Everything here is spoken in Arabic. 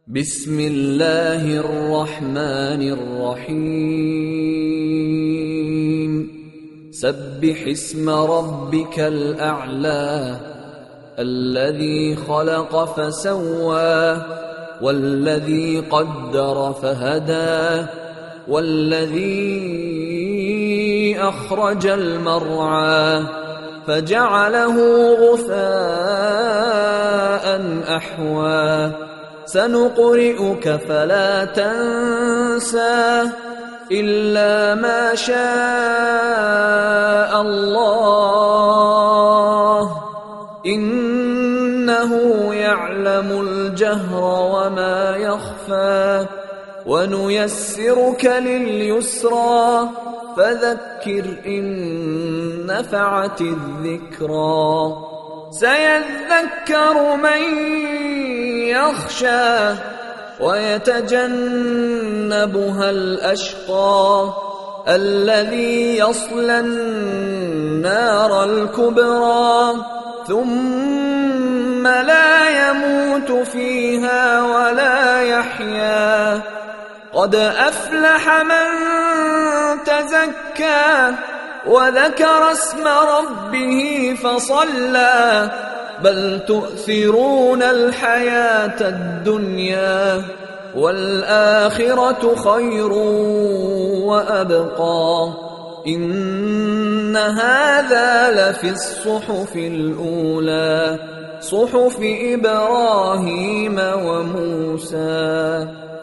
بسم الله الرحمن الرحيم سبح اسم ربك الأعلى الذي خلق فسوى والذي قدر فهدى والذي أخرج المرعى فجعله غثاء أحوى سنقرئك فلا تنسى إلا ما شاء الله إنه يعلم الجهر وما يخفى ونيسرك لليسرى فذكر إن نفعت الذكرى سيذكر من يخشى ويتجنبها الأشقى الذي يصلى النار الكبرى ثم لا يموت فيها ولا يحيا قد أفلح من تزكى وذكر اسم ربه فصلى بل تؤثرون الحياة الدنيا والآخرة خير وأبقى إن هذا لفي الصحف الأولى صحف إبراهيم وموسى